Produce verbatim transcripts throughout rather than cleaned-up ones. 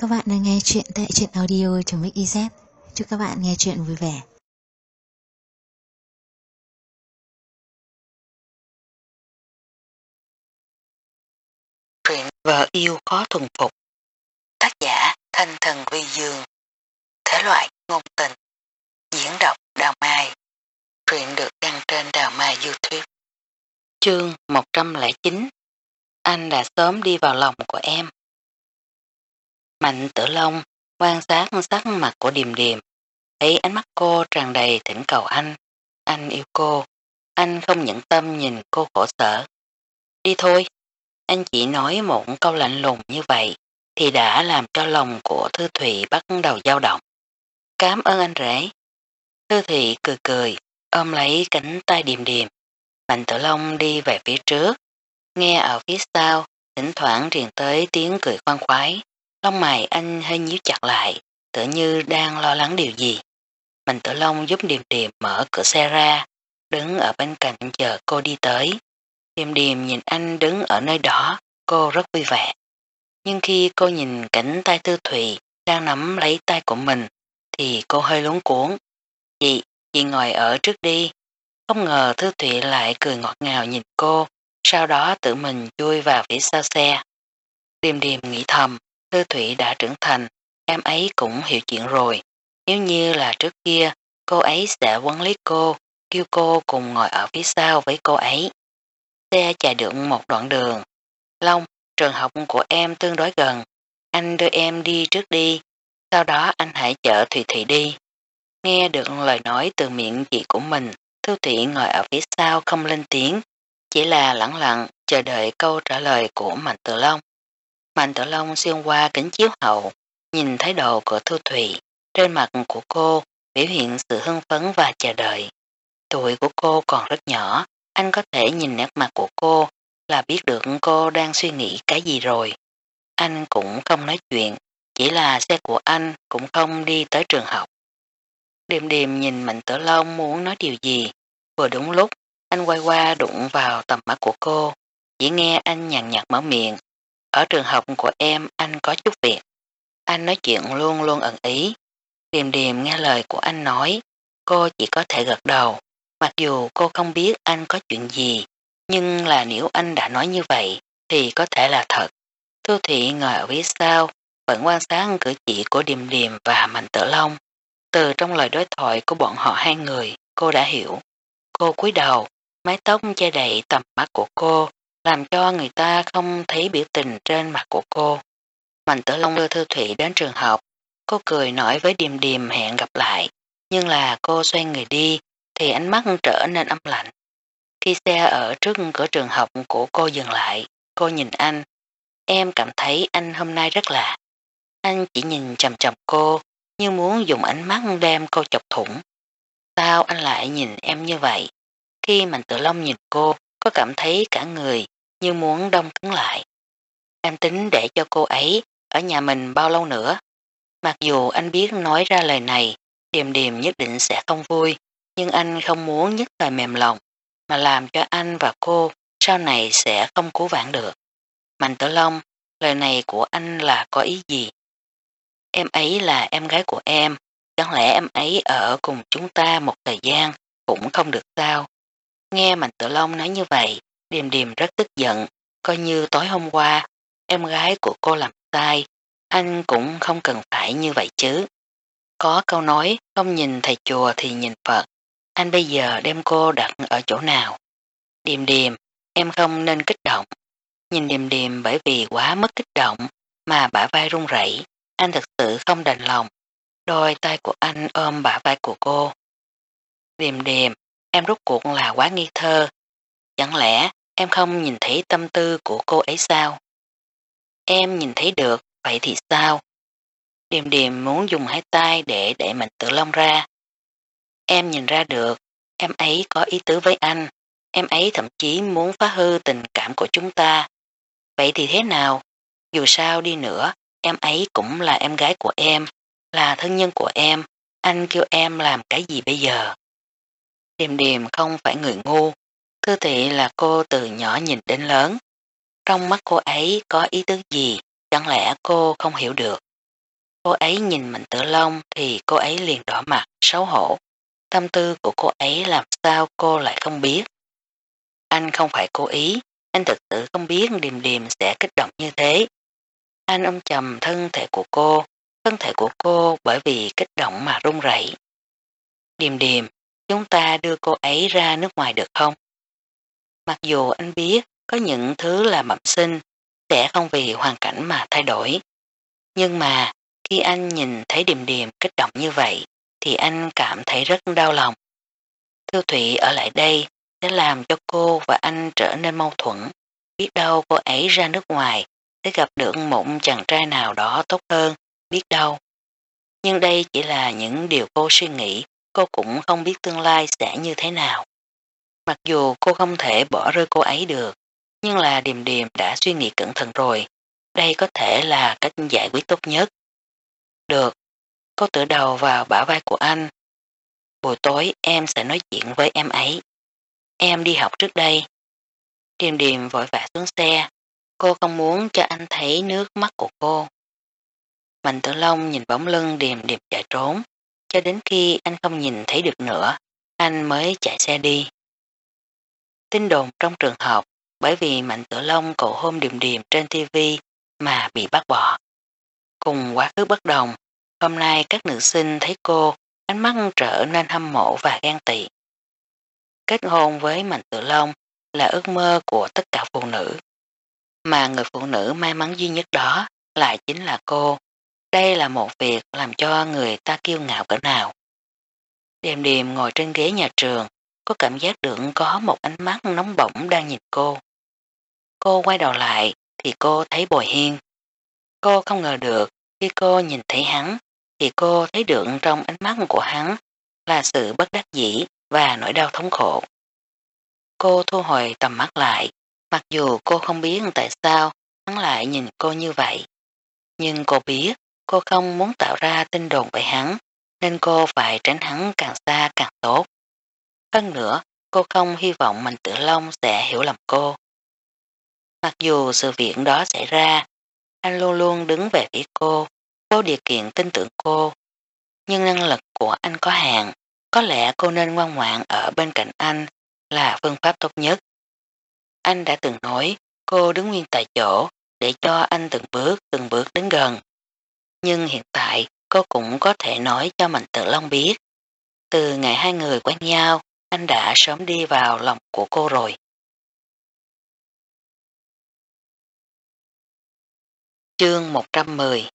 các bạn đang nghe chuyện tại truyện audio.mixyz. Chúc các bạn nghe chuyện vui vẻ. Truyện Vợ Yêu Khó Thuần Phục. Tác giả Thanh Thần Vi Dương. Thể loại ngôn tình. Diễn đọc Đào Mai. Truyện được đăng trên Đào Mai YouTube. Chương một trăm lẻ chín. Anh đã sớm đi vào lòng của em. Mạnh Tử Long quan sát sắc mặt của Điềm Điềm. Thấy ánh mắt cô tràn đầy thỉnh cầu anh. Anh yêu cô. Anh không nhẫn tâm nhìn cô khổ sở. Đi thôi. Anh chỉ nói một câu lạnh lùng như vậy thì đã làm cho lòng của Thư Thụy bắt đầu dao động. Cảm ơn anh rể. Thư Thụy cười cười, ôm lấy cánh tay Điềm Điềm. Mạnh Tử Long đi về phía trước, nghe ở phía sau, thỉnh thoảng truyền tới tiếng cười khoan khoái. Lông mày anh hơi nhíu chặt lại, tựa như đang lo lắng điều gì. Mạnh Tử Long giúp Điềm Điềm mở cửa xe ra, đứng ở bên cạnh chờ cô đi tới. Điềm Điềm nhìn anh đứng ở nơi đó, cô rất vui vẻ. Nhưng khi cô nhìn cánh tay Thư Thụy đang nắm lấy tay của mình, thì cô hơi luống cuốn. Chị, chị ngồi ở trước đi. Không ngờ Thư Thụy lại cười ngọt ngào nhìn cô, sau đó tự mình chui vào phía sau xe. Điềm Điềm nghĩ thầm, Thư Thụy đã trưởng thành, em ấy cũng hiểu chuyện rồi. Nếu như là trước kia, cô ấy sẽ quấn lấy cô, kêu cô cùng ngồi ở phía sau với cô ấy. Xe chạy được một đoạn đường. Long, trường học của em tương đối gần. Anh đưa em đi trước đi. Sau đó anh hãy chở Thùy Thị đi. Nghe được lời nói từ miệng chị của mình, Thư Thị ngồi ở phía sau không lên tiếng. Chỉ là lặng lặng chờ đợi câu trả lời của Mạnh Tử Long. Mạnh Tử Long xuyên qua kính chiếu hậu, nhìn thái độ của Thư Thụy. Trên mặt của cô biểu hiện sự hưng phấn và chờ đợi. Tuổi của cô còn rất nhỏ. Anh có thể nhìn nét mặt của cô là biết được cô đang suy nghĩ cái gì rồi. Anh cũng không nói chuyện, chỉ là xe của anh cũng không đi tới trường học. Điềm Điềm nhìn Mạnh Tử Long muốn nói điều gì. Vừa đúng lúc, anh quay qua đụng vào tầm mắt của cô. Chỉ nghe anh nhàn nhạt mở miệng. Ở trường học của em anh có chút việc. Anh nói chuyện luôn luôn ẩn ý. Điềm Điềm nghe lời của anh nói, cô chỉ có thể gật đầu. Mặc dù cô không biết anh có chuyện gì, nhưng là nếu anh đã nói như vậy thì có thể là thật. Thư Thị ngồi ở phía sau, vẫn quan sát cử chỉ của Điềm Điềm và Mạnh Tử Long. Từ trong lời đối thoại của bọn họ hai người, cô đã hiểu. Cô cúi đầu, mái tóc che đậy tầm mắt của cô, làm cho người ta không thấy biểu tình trên mặt của cô. Mạnh Tử Long đưa Thư Thụy đến trường học, cô cười nói với Điềm Điềm hẹn gặp lại, nhưng là cô xoay người đi, thì ánh mắt trở nên âm lạnh. Khi xe ở trước cửa trường học của cô dừng lại, cô nhìn anh. Em cảm thấy anh hôm nay rất lạ. Anh chỉ nhìn chầm chầm cô, như muốn dùng ánh mắt đem cô chọc thủng. Sao anh lại nhìn em như vậy? Khi Mạnh Tử Long nhìn cô, có cảm thấy cả người như muốn đông cứng lại. Em tính để cho cô ấy ở nhà mình bao lâu nữa? Mặc dù anh biết nói ra lời này, Điềm Điềm nhất định sẽ không vui, nhưng anh không muốn nhất thời mềm lòng, mà làm cho anh và cô sau này sẽ không cứu vãn được. Mạnh Tử Long, lời này của anh là có ý gì? Em ấy là em gái của em, chẳng lẽ em ấy ở cùng chúng ta một thời gian cũng không được sao? Nghe Mạnh Tử Long nói như vậy, Điềm Điềm rất tức giận, coi như tối hôm qua, em gái của cô làm sai, anh cũng không cần phải như vậy chứ. Có câu nói không nhìn thầy chùa thì nhìn Phật, anh bây giờ đem cô đặt ở chỗ nào? Điềm Điềm, em không nên kích động. Nhìn Điềm Điềm bởi vì quá mất kích động mà bả vai run rẩy, anh thật sự không đành lòng. Đôi tay của anh ôm bả vai của cô. Điềm Điềm, em rốt cuộc là quá nghi thơ. Chẳng lẽ em không nhìn thấy tâm tư của cô ấy sao? Em nhìn thấy được, vậy thì sao? Điềm Điềm muốn dùng hai tay để đẩy Mạnh Tử Long ra. Em nhìn ra được, em ấy có ý tứ với anh. Em ấy thậm chí muốn phá hư tình cảm của chúng ta. Vậy thì thế nào? Dù sao đi nữa, em ấy cũng là em gái của em, là thân nhân của em. Anh kêu em làm cái gì bây giờ? Điềm Điềm không phải người ngu. Thư Thị là cô từ nhỏ nhìn đến lớn. Trong mắt cô ấy có ý tứ gì, chẳng lẽ cô không hiểu được. Cô ấy nhìn Mạnh Tử Long thì cô ấy liền đỏ mặt, xấu hổ. Tâm tư của cô ấy làm sao cô lại không biết. Anh không phải cố ý, anh thực sự không biết Điềm Điềm sẽ kích động như thế. Anh ôm chầm thân thể của cô, thân thể của cô bởi vì kích động mà run rẩy. Điềm Điềm, chúng ta đưa cô ấy ra nước ngoài được không? Mặc dù anh biết có những thứ là bẩm sinh, sẽ không vì hoàn cảnh mà thay đổi. Nhưng mà khi anh nhìn thấy Điềm Điềm kích động như vậy thì anh cảm thấy rất đau lòng. Thư Thụy ở lại đây sẽ làm cho cô và anh trở nên mâu thuẫn. Biết đâu cô ấy ra nước ngoài sẽ gặp được một chàng trai nào đó tốt hơn, biết đâu. Nhưng đây chỉ là những điều cô suy nghĩ, cô cũng không biết tương lai sẽ như thế nào. Mặc dù cô không thể bỏ rơi cô ấy được, nhưng là Điềm Điềm đã suy nghĩ cẩn thận rồi. Đây có thể là cách giải quyết tốt nhất. Được, cô tựa đầu vào bả vai của anh. Buổi tối em sẽ nói chuyện với em ấy. Em đi học trước đây. Điềm Điềm vội vã xuống xe. Cô không muốn cho anh thấy nước mắt của cô. Mạnh Tử Long nhìn bóng lưng Điềm Điềm chạy trốn. Cho đến khi anh không nhìn thấy được nữa, anh mới chạy xe đi. Tin đồn trong trường học bởi vì Mạnh Tử Long cầu hôn Điềm Điềm trên ti vi mà bị bác bỏ. Cùng quá khứ bất đồng, hôm nay các nữ sinh thấy cô ánh mắt trở nên hâm mộ và ghen tị. Kết hôn với Mạnh Tử Long là ước mơ của tất cả phụ nữ. Mà người phụ nữ may mắn duy nhất đó lại chính là cô. Đây là một việc làm cho người ta kiêu ngạo cỡ nào. Điềm Điềm ngồi trên ghế nhà trường, có cảm giác được có một ánh mắt nóng bỏng đang nhìn cô. Cô quay đầu lại thì cô thấy Bồi Hiên. Cô không ngờ được khi cô nhìn thấy hắn thì cô thấy được trong ánh mắt của hắn là sự bất đắc dĩ và nỗi đau thống khổ. Cô thu hồi tầm mắt lại, mặc dù cô không biết tại sao hắn lại nhìn cô như vậy. Nhưng cô biết cô không muốn tạo ra tin đồn về hắn, nên cô phải tránh hắn càng xa càng tốt. Hơn nữa, cô không hy vọng Mạnh Tử Long sẽ hiểu lầm cô. Mặc dù sự việc đó xảy ra, anh luôn luôn đứng về phía cô, vô điều kiện tin tưởng cô. Nhưng năng lực của anh có hạn, có lẽ cô nên ngoan ngoãn ở bên cạnh anh là phương pháp tốt nhất. Anh đã từng nói cô đứng nguyên tại chỗ để cho anh từng bước từng bước đến gần. Nhưng hiện tại cô cũng có thể nói cho Mạnh Tử Long biết. Từ ngày hai người quen nhau, anh đã sớm đi vào lòng của cô rồi. Chương một trăm mười.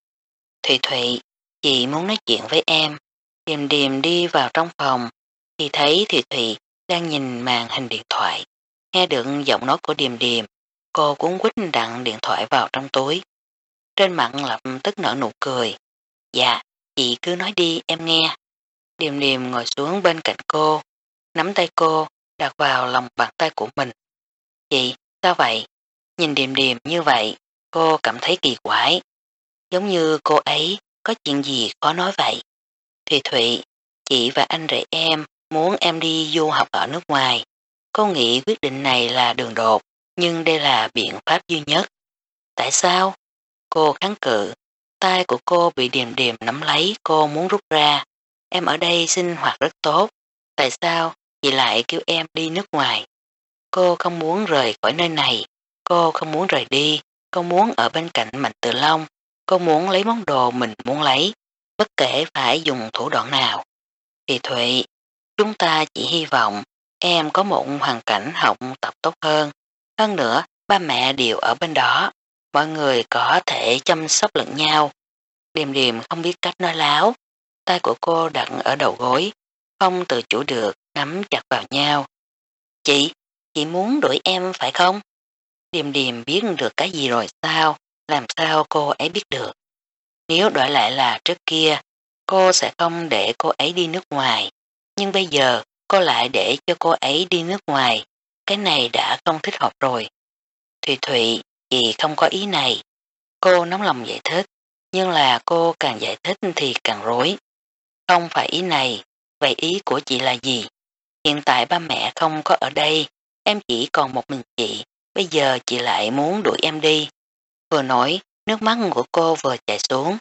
Thụy Thụy, chị muốn nói chuyện với em. Điềm Điềm đi vào trong phòng thì thấy Thụy Thụy đang nhìn màn hình điện thoại. Nghe được giọng nói của Điềm Điềm, cô cuốn quýt đặt điện thoại vào trong túi. Trên mặt lập tức nở nụ cười. Dạ, chị cứ nói đi em nghe. Điềm Điềm ngồi xuống bên cạnh cô, nắm tay cô, đặt vào lòng bàn tay của mình. Chị, sao vậy? Nhìn Điềm Điềm như vậy, cô cảm thấy kỳ quái. Giống như cô ấy có chuyện gì khó nói vậy. Thùy Thụy, chị và anh rể em muốn em đi du học ở nước ngoài. Cô nghĩ quyết định này là đường đột, nhưng đây là biện pháp duy nhất. Tại sao? Cô kháng cự, tay của cô bị Điềm Điềm nắm lấy, cô muốn rút ra. Em ở đây sinh hoạt rất tốt. Tại sao chị lại kêu em đi nước ngoài? Cô không muốn rời khỏi nơi này. Cô không muốn rời đi. Cô muốn ở bên cạnh Mạnh Tử Long. Cô muốn lấy món đồ mình muốn lấy. Bất kể phải dùng thủ đoạn nào. Thì Thụy, chúng ta chỉ hy vọng em có một hoàn cảnh học tập tốt hơn. Hơn nữa, ba mẹ đều ở bên đó. Mọi người có thể chăm sóc lẫn nhau. Điềm Điềm không biết cách nói láo. Tay của cô đặt ở đầu gối, không tự chủ được, nắm chặt vào nhau. Chị, chị muốn đuổi em phải không? Điềm Điềm biết được cái gì rồi sao, làm sao cô ấy biết được. Nếu đổi lại là trước kia, cô sẽ không để cô ấy đi nước ngoài. Nhưng bây giờ, cô lại để cho cô ấy đi nước ngoài. Cái này đã không thích hợp rồi. Thùy Thụy, chị không có ý này. Cô nóng lòng giải thích, nhưng là cô càng giải thích thì càng rối. Không phải ý này, vậy ý của chị là gì? Hiện tại ba mẹ không có ở đây, em chỉ còn một mình chị, bây giờ chị lại muốn đuổi em đi. Vừa nói, nước mắt của cô vừa chảy xuống,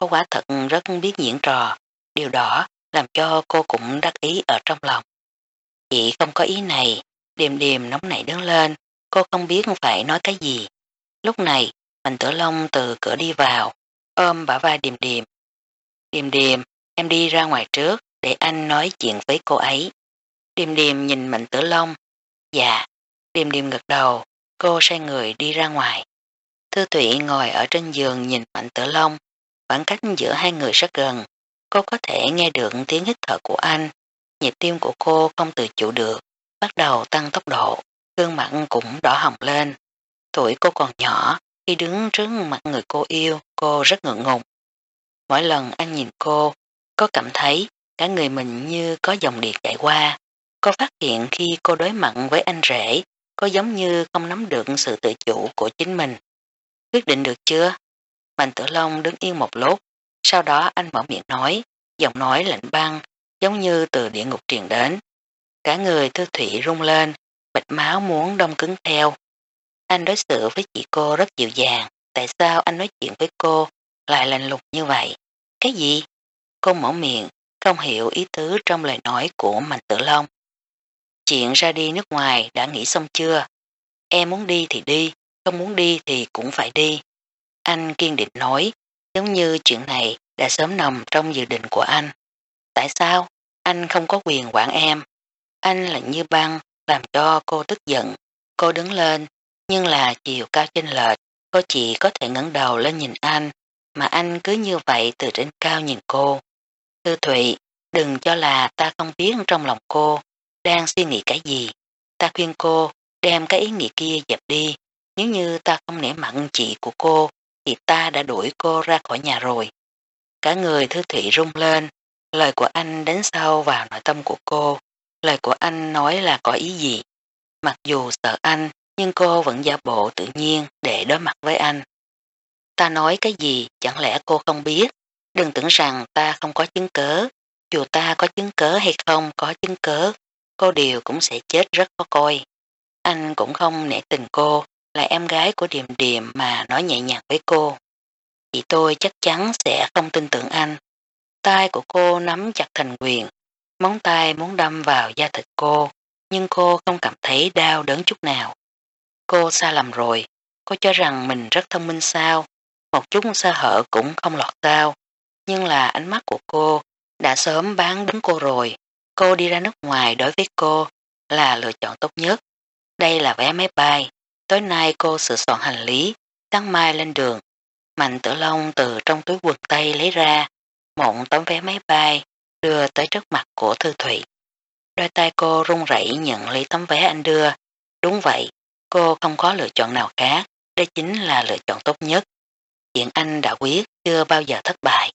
cô quả thật rất biết diễn trò, điều đó làm cho cô cũng đắc ý ở trong lòng. Chị không có ý này, Điềm Điềm nóng nảy đứng lên, cô không biết phải nói cái gì. Lúc này, Mạnh Tử Long từ cửa đi vào, ôm bả vai Điềm Điềm. Điềm Điềm, em đi ra ngoài trước để anh nói chuyện với cô ấy. Điềm Điềm nhìn Mạnh Tử Long. Dạ. Điềm Điềm gật đầu, cô xoay người đi ra ngoài. Thư Thụy ngồi ở trên giường nhìn Mạnh Tử Long, khoảng cách giữa hai người rất gần. Cô có thể nghe được tiếng hít thở của anh, nhịp tim của cô không tự chủ được, bắt đầu tăng tốc độ, gương mặt cũng đỏ hồng lên. Tuổi cô còn nhỏ, khi đứng trước mặt người cô yêu, cô rất ngượng ngùng. Mỗi lần anh nhìn cô, cô cảm thấy cả người mình như có dòng điện chạy qua. Cô phát hiện khi cô đối mặt với anh rể, cô giống như không nắm được sự tự chủ của chính mình. Quyết định được chưa? Mạnh Tử Long đứng yên một lúc, sau đó anh mở miệng nói, giọng nói lạnh băng, giống như từ địa ngục truyền đến. Cả người Thư Thủy rung lên, mạch máu muốn đông cứng theo. Anh đối xử với chị cô rất dịu dàng, tại sao anh nói chuyện với cô lại lạnh lùng như vậy? Cái gì? Cô mở miệng, không hiểu ý tứ trong lời nói của Mạnh Tử Long. Chuyện ra đi nước ngoài đã nghĩ xong chưa? Em muốn đi thì đi, không muốn đi thì cũng phải đi. Anh kiên định nói, giống như chuyện này đã sớm nằm trong dự định của anh. Tại sao? Anh không có quyền quản em. Anh lạnh như băng, làm cho cô tức giận. Cô đứng lên, nhưng là chiều cao chênh lệch, cô chỉ có thể ngẩng đầu lên nhìn anh, mà anh cứ như vậy từ trên cao nhìn cô. Thư Thụy, đừng cho là ta không biết trong lòng cô đang suy nghĩ cái gì. Ta khuyên cô đem cái ý nghĩ kia dẹp đi. Nếu như ta không nể mặn chị của cô thì ta đã đuổi cô ra khỏi nhà rồi. Cả người Thư Thụy rung lên, lời của anh đánh sâu vào nội tâm của cô. Lời của anh nói là có ý gì? Mặc dù sợ anh, nhưng cô vẫn giả bộ tự nhiên để đối mặt với anh. Ta nói cái gì chẳng lẽ cô không biết? Đừng tưởng rằng ta không có chứng cớ. Dù ta có chứng cớ hay không có chứng cớ, cô đều cũng sẽ chết rất khó coi. Anh cũng không nể tình cô, là em gái của Điềm Điềm mà nói nhẹ nhàng với cô. Chị tôi chắc chắn sẽ không tin tưởng anh. Tay của cô nắm chặt thành quyền, móng tay muốn đâm vào da thịt cô, nhưng cô không cảm thấy đau đớn chút nào. Cô sai lầm rồi, cô cho rằng mình rất thông minh sao, một chút sơ hở cũng không lọt sao, nhưng là ánh mắt của cô đã sớm bán đứng cô rồi. Cô đi ra nước ngoài đối với cô là lựa chọn tốt nhất. Đây là vé máy bay, tối nay cô sửa soạn hành lý, sáng mai lên đường. Mạnh Tử Long từ trong túi quần tây lấy ra một tấm vé máy bay, đưa tới trước mặt của Thư Thụy. Đôi tay cô run rẩy nhận lấy tấm vé anh đưa. Đúng vậy, cô không có lựa chọn nào khác, đây chính là lựa chọn tốt nhất. Chuyện anh đã quyết chưa bao giờ thất bại.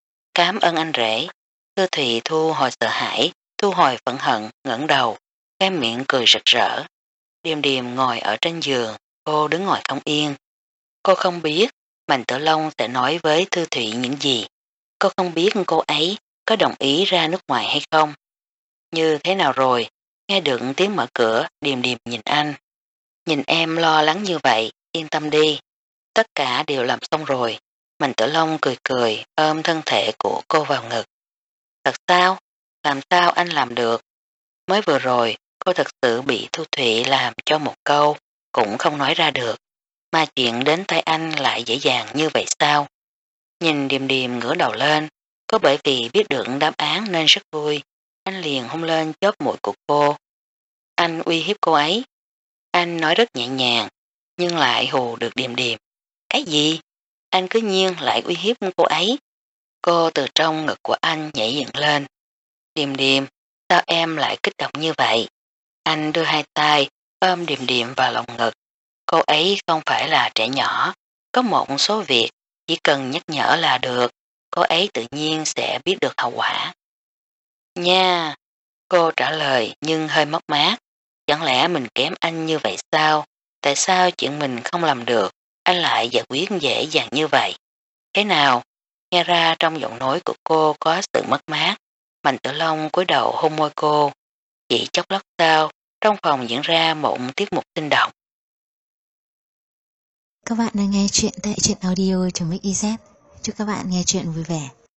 Cảm ơn anh rể. Thư Thụy thu hồi sợ hãi, thu hồi phẫn hận, ngẩng đầu, cái miệng cười rực rỡ. Điềm Điềm ngồi ở trên giường, cô đứng ngồi không yên. Cô không biết Mạnh Tử Long sẽ nói với Thư Thụy những gì. Cô không biết cô ấy có đồng ý ra nước ngoài hay không. Như thế nào rồi? Nghe được tiếng mở cửa, Điềm Điềm nhìn anh. Nhìn em lo lắng như vậy, yên tâm đi. Tất cả đều làm xong rồi. Mạnh Tử Long cười cười, ôm thân thể của cô vào ngực. Thật sao? Làm sao anh làm được? Mới vừa rồi, cô thật sự bị Thu Thụy làm cho một câu, cũng không nói ra được. Mà chuyện đến tay anh lại dễ dàng như vậy sao? Nhìn Điềm Điềm ngửa đầu lên, có bởi vì biết được đáp án nên rất vui. Anh liền hôn lên chóp mũi của cô. Anh uy hiếp cô ấy. Anh nói rất nhẹ nhàng, nhưng lại hù được Điềm Điềm. Cái gì? Anh cứ nhiên lại uy hiếp cô ấy. Cô từ trong ngực của anh nhảy dựng lên. Điềm Điềm, sao em lại kích động như vậy? Anh đưa hai tay ôm Điềm Điềm vào lòng ngực. Cô ấy không phải là trẻ nhỏ, có một số việc chỉ cần nhắc nhở là được, cô ấy tự nhiên sẽ biết được hậu quả. Nha, cô trả lời nhưng hơi mất mát. Chẳng lẽ mình kém anh như vậy sao? Tại sao chuyện mình không làm được, anh lại giải quyết dễ dàng như vậy? Thế nào? Nghe ra trong giọng nói của cô có sự mất mát. Mạnh Tử Long cúi đầu hôn môi cô. Chỉ chốc lát sau, trong phòng diễn ra một tiết mục sinh động. Các bạn đang nghe chuyện tại truyện audio.mixyz. Chúc các bạn nghe chuyện vui vẻ.